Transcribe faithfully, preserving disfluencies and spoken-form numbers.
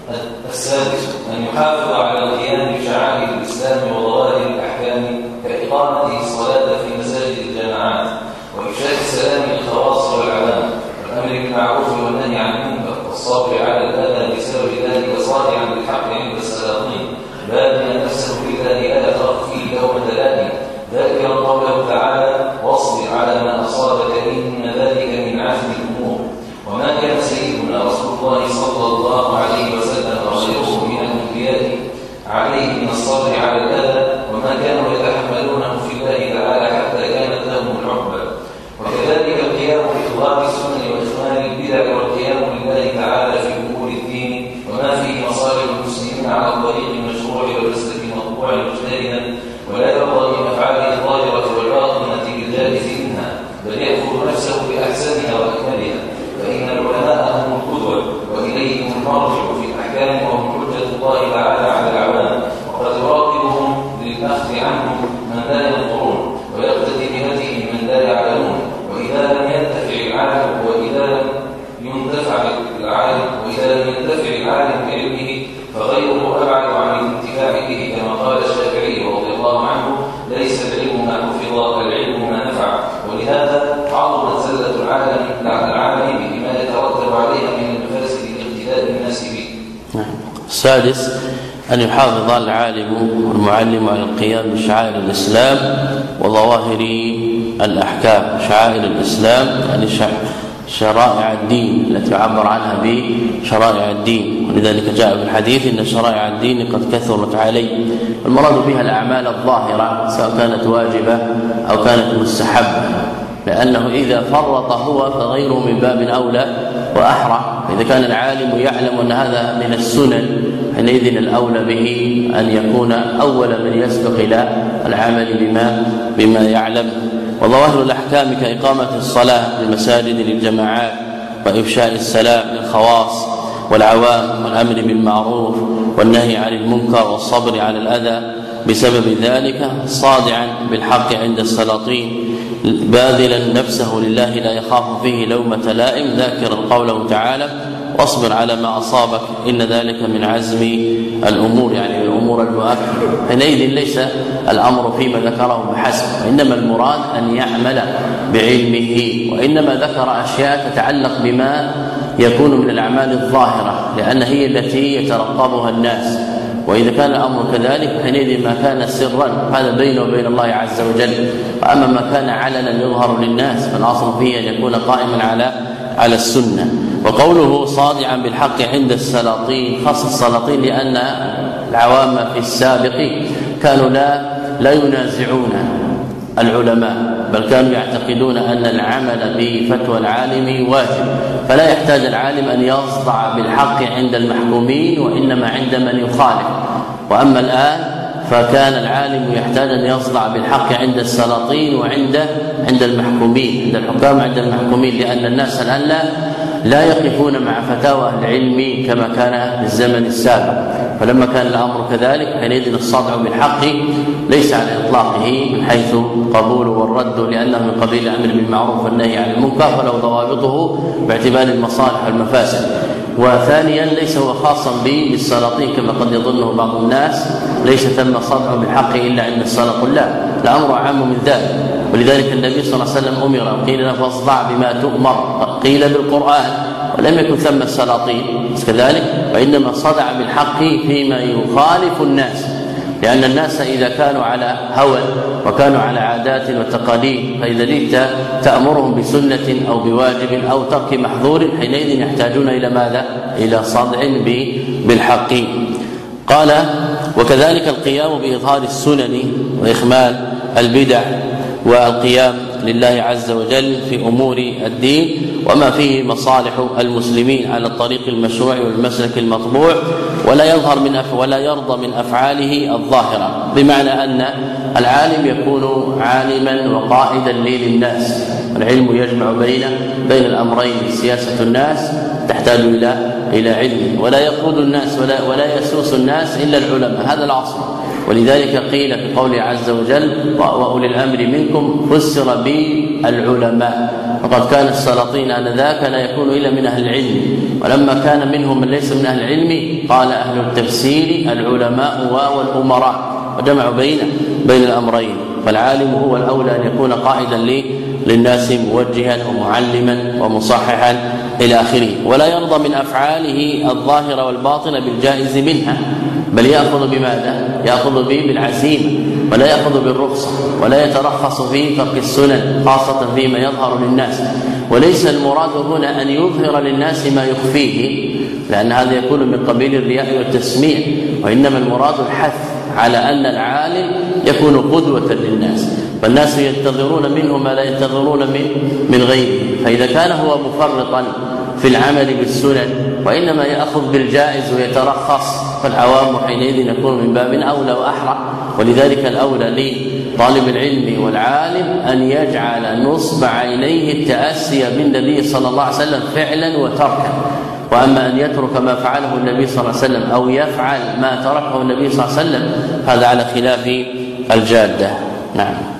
السادس أن يحافظ على القيام بشعائر الإسلام وظواهر الأحكام كإقامة الصلاة في مساجد الجماعات وإفشاء السلام للخواص والعوام والأمر بالمعروف والنهي عن المنكر والصبر على الأذى بسبب ذلك صادعا بالحق عند السلاطين بادئا نفسه بالله لا يخاف فيه لومة لائم ذاكرا قوله تعالى واصبر على ما أصابك إن ذلك من عزم الأمور وما كان سيدنا رسول الله صلى الله عليه وسلم وغيره من الأنبياء عليه من الصبر على الأذى وما كانوا يتحملونه في الله تعالى حتى كانت لهم العقبى وكذلك القيام بإظهار السنن وإخمال البدع والقيام لله تعالى في أمور الدين وما فيه مصالح المسلمين على الطريق المشروع والمسلك المطبوع مجتهدا ولا يرضى بأفعاله الظاهرة والباطنة بالجائز منها بل يأخذ نفسه بأحسنها وأكملها فإن العلماء هم القدوة وإليهم المرجع في الأحكام وهم حجة الله تعالى على العوام وقد يراقبهم للأخذ عنهم من لا ينظرون ويقتدي بهديهم من لا يعلمون وإذا لم ينتفع العالم وإذا لم ينتفع العالم وإذا لم ينتفع العالم بعلمه فغيره أبعد عن الانتفاع به كما قال الشافعي رضي الله عنه ليس العلم ما حفظ العلم ما نفع ولهذا عظمت زلة العالم العالم بما يترتب عليها من المفاسد لاقتداء الناس به. السادس أن يحافظ العالم والمعلم على القيام بشعائر الإسلام وظواهر الأحكام. شعائر الإسلام يعني شرائع الدين التي يعبر عنها بشرائع الدين ولذلك جاء في الحديث إن شرائع الدين قد كثرت علي المراد بها الأعمال الظاهرة سواء كانت واجبة أو كانت مستحبة لأنه إذا فرط هو فغيره من باب أولى وأحرى إذا كان العالم يعلم أن هذا من السنن حينئذ الأولى به أن يكون أول من يسبق إلى العمل بما بما يعلم. وظواهر الأحكام كإقامة الصلاة للمساجد للجماعات وإفشاء السلام للخواص والعوام والأمر بالمعروف والنهي عن المنكر والصبر على الأذى بسبب ذلك صادعا بالحق عند السلاطين باذلا نفسه لله لا يخاف فيه لومة لائم ذاكرا قوله تعالى واصبر على ما أصابك إن ذلك من عزم الأمور يعني الأمور المؤكدة حينئذ ليس الأمر فيما ذكره بحسب وإنما المراد أن يعمل بعلمه وإنما ذكر أشياء تتعلق بما يكون من الأعمال الظاهرة لأن هي التي يترقبها الناس وإذا كان الأمر كذلك حينئذ ما كان سرا هذا بينه وبين الله عز وجل وأما ما كان علنا يظهر للناس فالأصل فيه أن يكون قائما على على السنة. وقوله صادعا بالحق عند السلاطين خاص السلاطين لأن العوام في السابق كانوا لا لا ينازعون العلماء بل كانوا يعتقدون أن العمل بفتوى العالم واجب فلا يحتاج العالم أن يصدع بالحق عند المحكومين وإنما عند من يخالف. وأما الآن فكان العالم يحتاج أن يصدع بالحق عند السلاطين وعند عند المحكومين عند الحكام عند المحكومين لأن الناس الآن لا لا يقفون مع فتاوى العلم كما كان في الزمن السابق فلما كان الأمر كذلك حينئذ الصدع بالحق ليس على إطلاقه من حيث قبول والرد لأنه من قبيل الأمر بالمعروف والنهي عن المنكر فله ضوابطه باعتبار المصالح والمفاسد. وثانيا ليس هو خاصا بالسلاطين كما قد يظنه بعض الناس ليس ثم صدع بالحق إلا عند السلاطين لا الأمر أعم من ذلك ولذلك النبي صلى الله عليه وسلم أمر قيل له فاصدع بما تؤمر قيل بالقرآن ولم يكن ثم السلاطين كذلك وإنما صدع بالحق فيما يخالف الناس لأن الناس إذا كانوا على هوى وكانوا على عادات وتقاليد فإذا جئت تأمرهم بسنة أو بواجب أو ترك محظور حينئذ يحتاجون إلى ماذا؟ إلى صدع بالحق. قال وكذلك القيام بإظهار السنن وإخمال البدع والقيام لله عز وجل في أمور الدين وما فيه مصالح المسلمين على الطريق المشروع والمسلك المطبوع ولا يظهر من أف ولا يرضى من أفعاله الظاهرة بمعنى أن العالم يكون عالما وقائدا للناس العلم يجمع بين بين الأمرين سياسة الناس تحتاج إلى إلى علم ولا يقود الناس ولا ولا يسوس الناس إلا العلماء هذا العصر ولذلك قيل في قوله عز وجل وأولي الأمر منكم فسر بالعلماء وقد كان السلاطين آنذاك لا يكون إلا من أهل العلم، ولما كان منهم من ليس من أهل العلم قال أهل التفسير العلماء والأمراء، وجمعوا بين بين الأمرين. فالعالم هو الأولى أن يكون قائدا للناس موجها ومعلما ومصححا إلى آخره، ولا يرضى من أفعاله الظاهرة والباطنة بالجائز منها، بل يأخذ بماذا؟ يأخذ به بالعزيمة، ولا يأخذ بالرخصة، ولا يترخص في ترك السنن خاصة فيما يظهر للناس. وليس المراد هنا أن يظهر للناس ما يخفيه، لأن هذا يكون من قبيل الرياء والتسميع، وإنما المراد الحث على أن العالم يكون قدوة للناس، والناس ينتظرون منه ما لا ينتظرون من من غيره. فإذا كان هو مفرطا في العمل بالسنن وإنما يأخذ بالجائز ويترخص، فالعوام حينئذ يكون من باب أولى وأحرى. ولذلك الأولى لطالب العلم والعالم أن يجعل نصب عينيه التأسي بالنبي صلى الله عليه وسلم فعلا وتركا، وأما أن يترك ما فعله النبي صلى الله عليه وسلم أو يفعل ما تركه النبي صلى الله عليه وسلم هذا على خلاف الجادة. نعم.